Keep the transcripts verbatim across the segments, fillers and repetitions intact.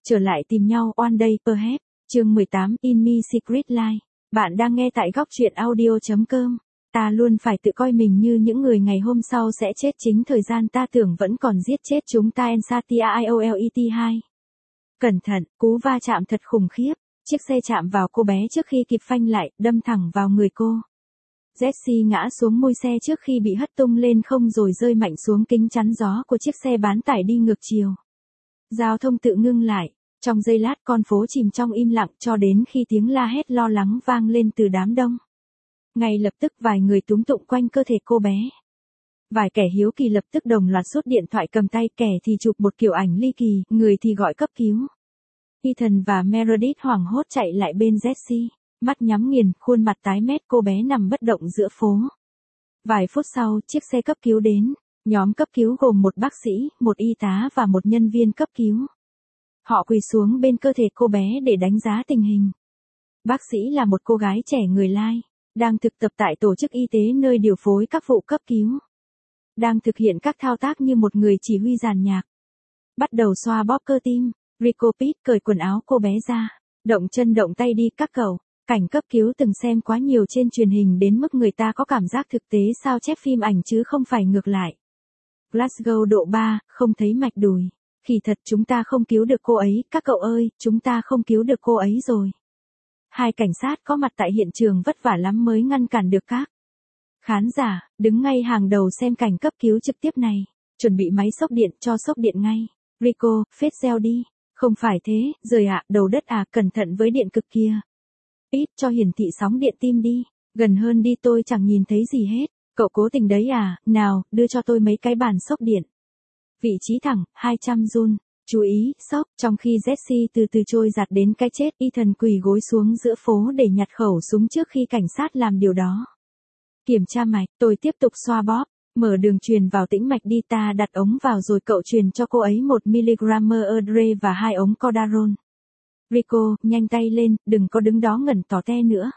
Trở lại tìm nhau One Day Perhaps, chương mười tám In Me Secret Life. Bạn đang nghe tại góc truyện audio chấm com. Ta luôn phải tự coi mình như những người ngày hôm sau sẽ chết chính thời gian ta tưởng vẫn còn giết chết chúng ta. Ensatiaiolet hai. Cẩn thận, cú va chạm thật khủng khiếp. Chiếc xe chạm vào cô bé trước khi kịp phanh lại, đâm thẳng vào người cô. Jessie ngã xuống mui xe trước khi bị hất tung lên không rồi rơi mạnh xuống kính chắn gió của chiếc xe bán tải đi ngược chiều. Giao thông tự ngưng lại, trong giây lát con phố chìm trong im lặng cho đến khi tiếng la hét lo lắng vang lên từ đám đông. Ngay lập tức vài người túm tụng quanh cơ thể cô bé. Vài kẻ hiếu kỳ lập tức đồng loạt rút điện thoại cầm tay, kẻ thì chụp một kiểu ảnh ly kỳ, người thì gọi cấp cứu. Ethan và Meredith hoảng hốt chạy lại bên Jessie, mắt nhắm nghiền, khuôn mặt tái mét, cô bé nằm bất động giữa phố. Vài phút sau, chiếc xe cấp cứu đến. Nhóm cấp cứu gồm một bác sĩ, một y tá và một nhân viên cấp cứu. Họ quỳ xuống bên cơ thể cô bé để đánh giá tình hình. Bác sĩ là một cô gái trẻ người Lai, đang thực tập tại tổ chức y tế nơi điều phối các vụ cấp cứu. Đang thực hiện các thao tác như một người chỉ huy dàn nhạc. Bắt đầu xoa bóp cơ tim, Rico Pitt cởi quần áo cô bé ra, động chân động tay đi các cậu. Cảnh cấp cứu từng xem quá nhiều trên truyền hình đến mức người ta có cảm giác thực tế sao chép phim ảnh chứ không phải ngược lại. Glasgow độ ba, không thấy mạch đùi. Kỳ thật chúng ta không cứu được cô ấy, các cậu ơi, chúng ta không cứu được cô ấy rồi. Hai cảnh sát có mặt tại hiện trường vất vả lắm mới ngăn cản được các khán giả, đứng ngay hàng đầu xem cảnh cấp cứu trực tiếp này. Chuẩn bị máy sốc điện, cho sốc điện ngay. Rico, phết gieo đi. Không phải thế, rời ạ, đầu đất à, cẩn thận với điện cực kia. Ít cho hiển thị sóng điện tim đi. Gần hơn đi, tôi chẳng nhìn thấy gì hết. Cậu cố tình đấy à, nào, đưa cho tôi mấy cái bàn sốc điện. Vị trí thẳng, hai trăm joule. Chú ý, sốc, trong khi Jessie từ từ trôi giạt đến cái chết, Ethan quỳ gối xuống giữa phố để nhặt khẩu súng trước khi cảnh sát làm điều đó. Kiểm tra mạch, tôi tiếp tục xoa bóp, mở đường truyền vào tĩnh mạch đi, ta đặt ống vào rồi cậu truyền cho cô ấy một mi-li-gam Erdre và hai ống Cordarone. Rico, nhanh tay lên, đừng có đứng đó ngẩn tỏ te nữa.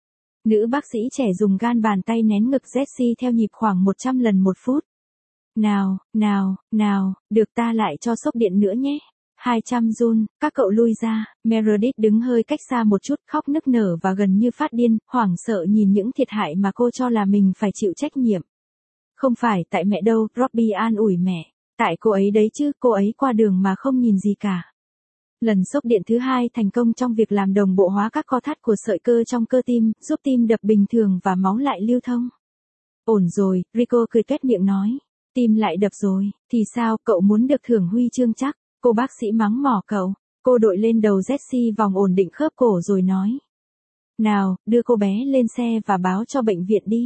Nữ bác sĩ trẻ dùng gan bàn tay nén ngực Jessie theo nhịp khoảng một trăm lần một phút. Nào, nào, nào, được ta lại cho sốc điện nữa nhé. hai trăm joule, các cậu lui ra. Meredith đứng hơi cách xa một chút, khóc nức nở và gần như phát điên, hoảng sợ nhìn những thiệt hại mà cô cho là mình phải chịu trách nhiệm. Không phải tại mẹ đâu, Robbie an ủi mẹ. Tại cô ấy đấy chứ, cô ấy qua đường mà không nhìn gì cả. Lần sốc điện thứ hai thành công trong việc làm đồng bộ hóa các co thắt của sợi cơ trong cơ tim, giúp tim đập bình thường và máu lại lưu thông. Ổn rồi, Rico cười tuét miệng nói. Tim lại đập rồi, thì sao, cậu muốn được thưởng huy chương chắc? Cô bác sĩ mắng mỏ cậu. Cô đội lên đầu Jessie vòng ổn định khớp cổ rồi nói. Nào, đưa cô bé lên xe và báo cho bệnh viện đi.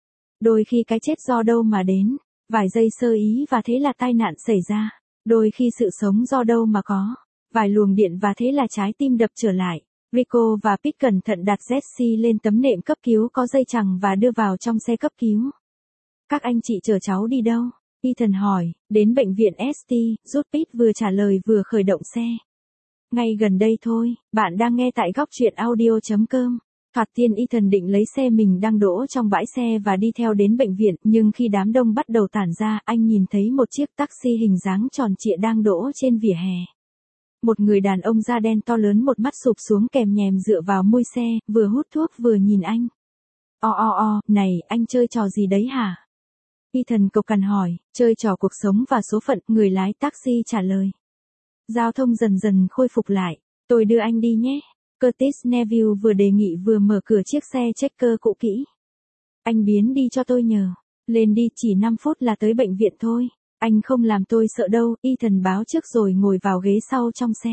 Đôi khi cái chết do đâu mà đến, vài giây sơ ý và thế là tai nạn xảy ra. Đôi khi sự sống do đâu mà có, vài luồng điện và thế là trái tim đập trở lại. Rico và Pitt cẩn thận đặt Jessie lên tấm nệm cấp cứu có dây chằng và đưa vào trong xe cấp cứu. Các anh chị chờ cháu đi đâu? Ethan hỏi. Đến bệnh viện ét tê, rút Pitt vừa trả lời vừa khởi động xe. Ngay gần đây thôi, bạn đang nghe tại góc truyện audio chấm com. Thoạt tiên Ethan định lấy xe mình đang đỗ trong bãi xe và đi theo đến bệnh viện, nhưng khi đám đông bắt đầu tản ra, anh nhìn thấy một chiếc taxi hình dáng tròn trịa đang đỗ trên vỉa hè. Một người đàn ông da đen to lớn một mắt sụp xuống kèm nhèm dựa vào mui xe, vừa hút thuốc vừa nhìn anh. O o o, này, anh chơi trò gì đấy hả? Ethan cộc cằn hỏi, chơi trò cuộc sống và số phận, người lái taxi trả lời. Giao thông dần dần khôi phục lại, tôi đưa anh đi nhé. Curtis Neville vừa đề nghị vừa mở cửa chiếc xe checker cũ kỹ. Anh biến đi cho tôi nhờ. Lên đi, chỉ năm phút là tới bệnh viện thôi. Anh không làm tôi sợ đâu, Ethan báo trước rồi ngồi vào ghế sau trong xe.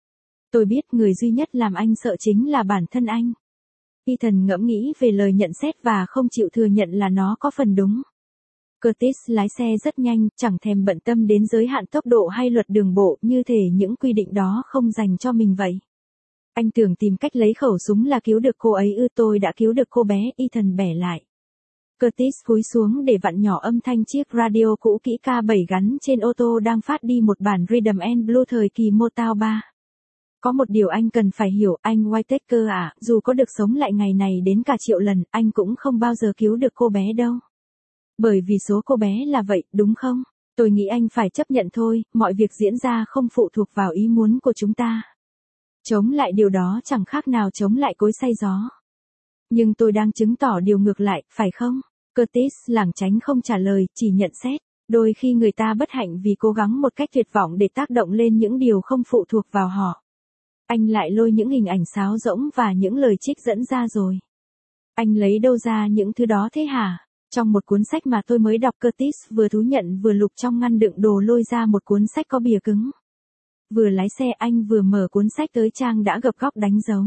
Tôi biết người duy nhất làm anh sợ chính là bản thân anh. Ethan ngẫm nghĩ về lời nhận xét và không chịu thừa nhận là nó có phần đúng. Curtis lái xe rất nhanh, chẳng thèm bận tâm đến giới hạn tốc độ hay luật đường bộ, như thể những quy định đó không dành cho mình vậy. Anh tưởng tìm cách lấy khẩu súng là cứu được cô ấy ư? Tôi đã cứu được cô bé, Ethan bẻ lại. Curtis cúi xuống để vặn nhỏ âm thanh chiếc radio cũ kỹ K bảy gắn trên ô tô đang phát đi một bản Rhythm and Blues thời kỳ Motown ba. Có một điều anh cần phải hiểu, anh Whittaker à, dù có được sống lại ngày này đến cả triệu lần, anh cũng không bao giờ cứu được cô bé đâu. Bởi vì số cô bé là vậy, đúng không? Tôi nghĩ anh phải chấp nhận thôi, mọi việc diễn ra không phụ thuộc vào ý muốn của chúng ta. Chống lại điều đó chẳng khác nào chống lại cối xay gió. Nhưng tôi đang chứng tỏ điều ngược lại, phải không? Curtis lảng tránh không trả lời, chỉ nhận xét. Đôi khi người ta bất hạnh vì cố gắng một cách tuyệt vọng để tác động lên những điều không phụ thuộc vào họ. Anh lại lôi những hình ảnh sáo rỗng và những lời trích dẫn ra rồi. Anh lấy đâu ra những thứ đó thế hả? Trong một cuốn sách mà tôi mới đọc, Curtis vừa thú nhận vừa lục trong ngăn đựng đồ lôi ra một cuốn sách có bìa cứng. Vừa lái xe anh vừa mở cuốn sách tới trang đã gập góc đánh dấu.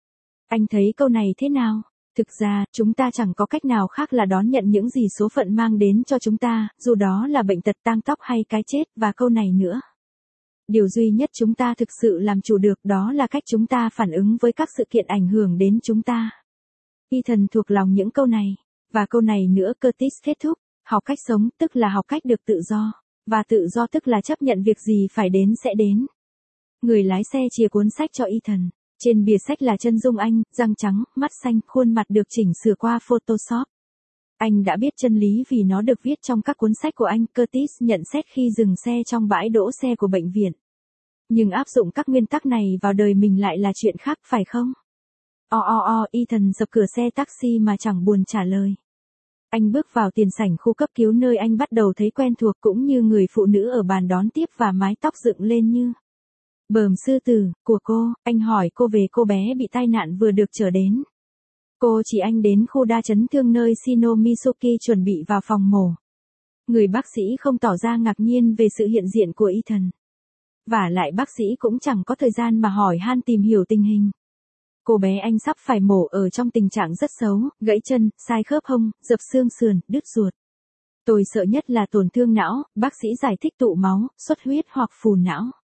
Anh thấy câu này thế nào? Thực ra, chúng ta chẳng có cách nào khác là đón nhận những gì số phận mang đến cho chúng ta, dù đó là bệnh tật, tang tóc hay cái chết, và câu này nữa. Điều duy nhất chúng ta thực sự làm chủ được đó là cách chúng ta phản ứng với các sự kiện ảnh hưởng đến chúng ta. Ethan thuộc lòng những câu này. Và câu này nữa, Curtis kết thúc. Học cách sống, tức là học cách được tự do. Và tự do tức là chấp nhận việc gì phải đến sẽ đến. Người lái xe chìa cuốn sách cho Ethan. Trên bìa sách là chân dung anh, răng trắng, mắt xanh, khuôn mặt được chỉnh sửa qua Photoshop. Anh đã biết chân lý vì nó được viết trong các cuốn sách của anh, Curtis nhận xét khi dừng xe trong bãi đỗ xe của bệnh viện. Nhưng áp dụng các nguyên tắc này vào đời mình lại là chuyện khác, phải không? O o o, Ethan dập cửa xe taxi mà chẳng buồn trả lời. Anh bước vào tiền sảnh khu cấp cứu nơi anh bắt đầu thấy quen thuộc, cũng như người phụ nữ ở bàn đón tiếp và mái tóc dựng lên như bờm sư tử của cô. Anh hỏi cô về cô bé bị tai nạn vừa được chở đến. Cô chỉ anh đến khu đa chấn thương nơi Shino Mizuki chuẩn bị vào phòng mổ. Người bác sĩ không tỏ ra ngạc nhiên về sự hiện diện của Ethan. Vả lại bác sĩ cũng chẳng có thời gian mà hỏi han tìm hiểu tình hình. Cô bé anh sắp phải mổ ở trong tình trạng rất xấu, gãy chân, sai khớp hông, dập xương sườn, đứt ruột. Tôi sợ nhất là tổn thương não, bác sĩ giải thích, tụ máu, xuất huyết hoặc phù não.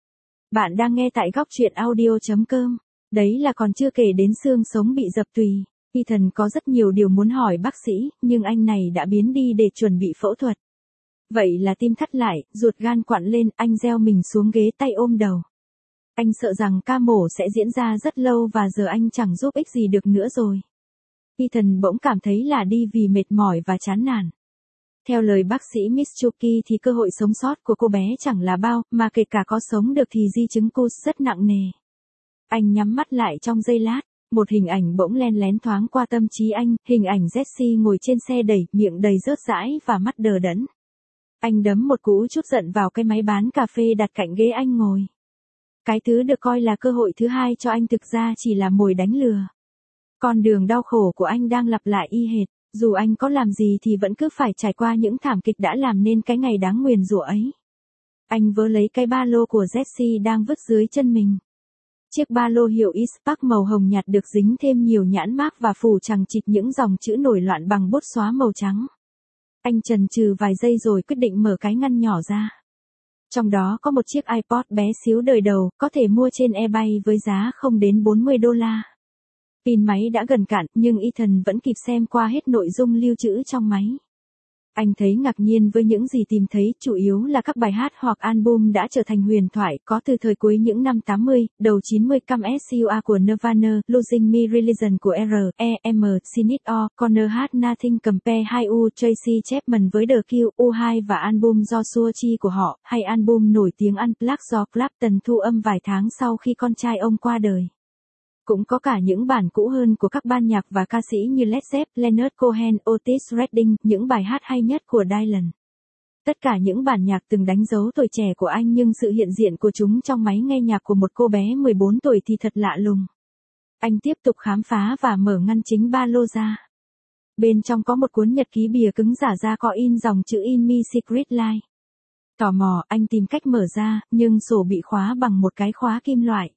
Bạn đang nghe tại góc truyện audio chấm com. Đấy là còn chưa kể đến xương sống bị dập tùy. Ethan có rất nhiều điều muốn hỏi bác sĩ, nhưng anh này đã biến đi để chuẩn bị phẫu thuật. Vậy là tim thắt lại, ruột gan quặn lên, anh gieo mình xuống ghế, tay ôm đầu. Anh sợ rằng ca mổ sẽ diễn ra rất lâu và giờ anh chẳng giúp ích gì được nữa rồi. Ethan bỗng cảm thấy là đi vì mệt mỏi và chán nản. Theo lời bác sĩ Mitsuki thì cơ hội sống sót của cô bé chẳng là bao, mà kể cả có sống được thì di chứng cus rất nặng nề. Anh nhắm mắt lại trong giây lát, một hình ảnh bỗng len lén thoáng qua tâm trí anh, hình ảnh Jessie ngồi trên xe đẩy, miệng đầy rớt rãi và mắt đờ đẫn. Anh đấm một cú chút giận vào cái máy bán cà phê đặt cạnh ghế anh ngồi. Cái thứ được coi là cơ hội thứ hai cho anh thực ra chỉ là mồi đánh lừa. Con đường đau khổ của anh đang lặp lại y hệt, dù anh có làm gì thì vẫn cứ phải trải qua những thảm kịch đã làm nên cái ngày đáng nguyền rủa ấy. Anh vớ lấy cái ba lô của Jessie đang vứt dưới chân mình. Chiếc ba lô hiệu Eastpak màu hồng nhạt được dính thêm nhiều nhãn mác và phủ chằng chịt những dòng chữ nổi loạn bằng bút xóa màu trắng. Anh chần chừ vài giây rồi quyết định mở cái ngăn nhỏ ra. Trong đó có một chiếc iPod bé xíu đời đầu, có thể mua trên eBay với giá không đến bốn mươi đô la. Pin máy đã gần cạn, nhưng Ethan vẫn kịp xem qua hết nội dung lưu trữ trong máy. Anh thấy ngạc nhiên với những gì tìm thấy, chủ yếu là các bài hát hoặc album đã trở thành huyền thoại, có từ thời cuối những năm tám mươi, đầu chín mươi, Come As You Are của Nirvana, Losing Me Religion của R E M, Seen It All, Connor Had Nothing Compare hai U, Tracy Chapman với The Cure, U hai và album Joshua Tree của họ, hay album nổi tiếng Unplugged do Clapton thu âm vài tháng sau khi con trai ông qua đời. Cũng có cả những bản cũ hơn của các ban nhạc và ca sĩ như Led Zepp, Leonard Cohen, Otis Redding, những bài hát hay nhất của Dylan. Tất cả những bản nhạc từng đánh dấu tuổi trẻ của anh, nhưng sự hiện diện của chúng trong máy nghe nhạc của một cô bé mười bốn tuổi thì thật lạ lùng. Anh tiếp tục khám phá và mở ngăn chính ba lô ra. Bên trong có một cuốn nhật ký bìa cứng giả da có in dòng chữ In Me Secret Life. Tò mò, anh tìm cách mở ra, nhưng sổ bị khóa bằng một cái khóa kim loại.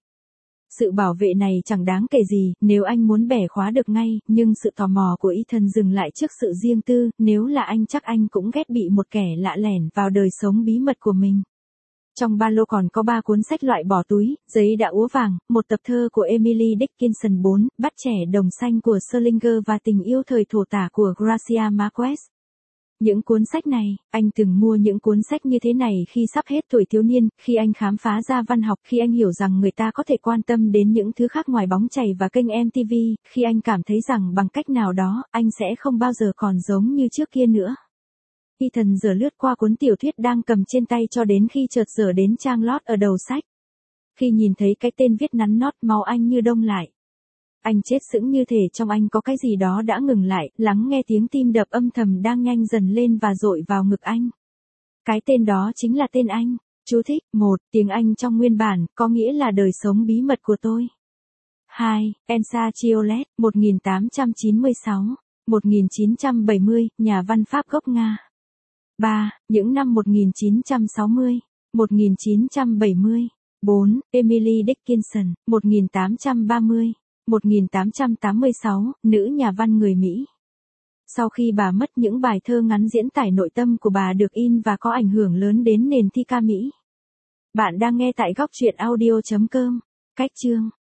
Sự bảo vệ này chẳng đáng kể gì, nếu anh muốn bẻ khóa được ngay, nhưng sự tò mò của Ethan dừng lại trước sự riêng tư, nếu là anh chắc anh cũng ghét bị một kẻ lạ lẻn vào đời sống bí mật của mình. Trong ba lô còn có ba cuốn sách loại bỏ túi, giấy đã úa vàng, một tập thơ của Emily Dickinson, bốn, Bắt trẻ đồng xanh của Salinger và Tình yêu thời thổ tả của Gracia Marquez. Những cuốn sách này, anh từng mua những cuốn sách như thế này khi sắp hết tuổi thiếu niên, khi anh khám phá ra văn học, khi anh hiểu rằng người ta có thể quan tâm đến những thứ khác ngoài bóng chày và kênh em tê vê, khi anh cảm thấy rằng bằng cách nào đó, anh sẽ không bao giờ còn giống như trước kia nữa. Ethan giờ lướt qua cuốn tiểu thuyết đang cầm trên tay cho đến khi chợt dở đến trang lót ở đầu sách. Khi nhìn thấy cái tên viết nắn nót, máu anh như đông lại. Anh chết sững, như thể trong anh có cái gì đó đã ngừng lại, lắng nghe tiếng tim đập âm thầm đang nhanh dần lên và dội vào ngực anh. Cái tên đó chính là tên anh. Chú thích: một. Tiếng Anh trong nguyên bản, có nghĩa là đời sống bí mật của tôi. hai. Elsa Chiolet, một nghìn tám trăm chín mươi sáu đến một nghìn chín trăm bảy mươi, nhà văn Pháp gốc Nga. ba. Những năm một nghìn chín trăm sáu mươi đến một nghìn chín trăm bảy mươi. bốn. Emily Dickinson, một nghìn tám trăm ba mươi đến một nghìn tám trăm tám mươi sáu, nữ nhà văn người Mỹ. Sau khi bà mất, những bài thơ ngắn diễn tải nội tâm của bà được in và có ảnh hưởng lớn đến nền thi ca Mỹ. Bạn đang nghe tại góc truyện audio chấm com. Cách chương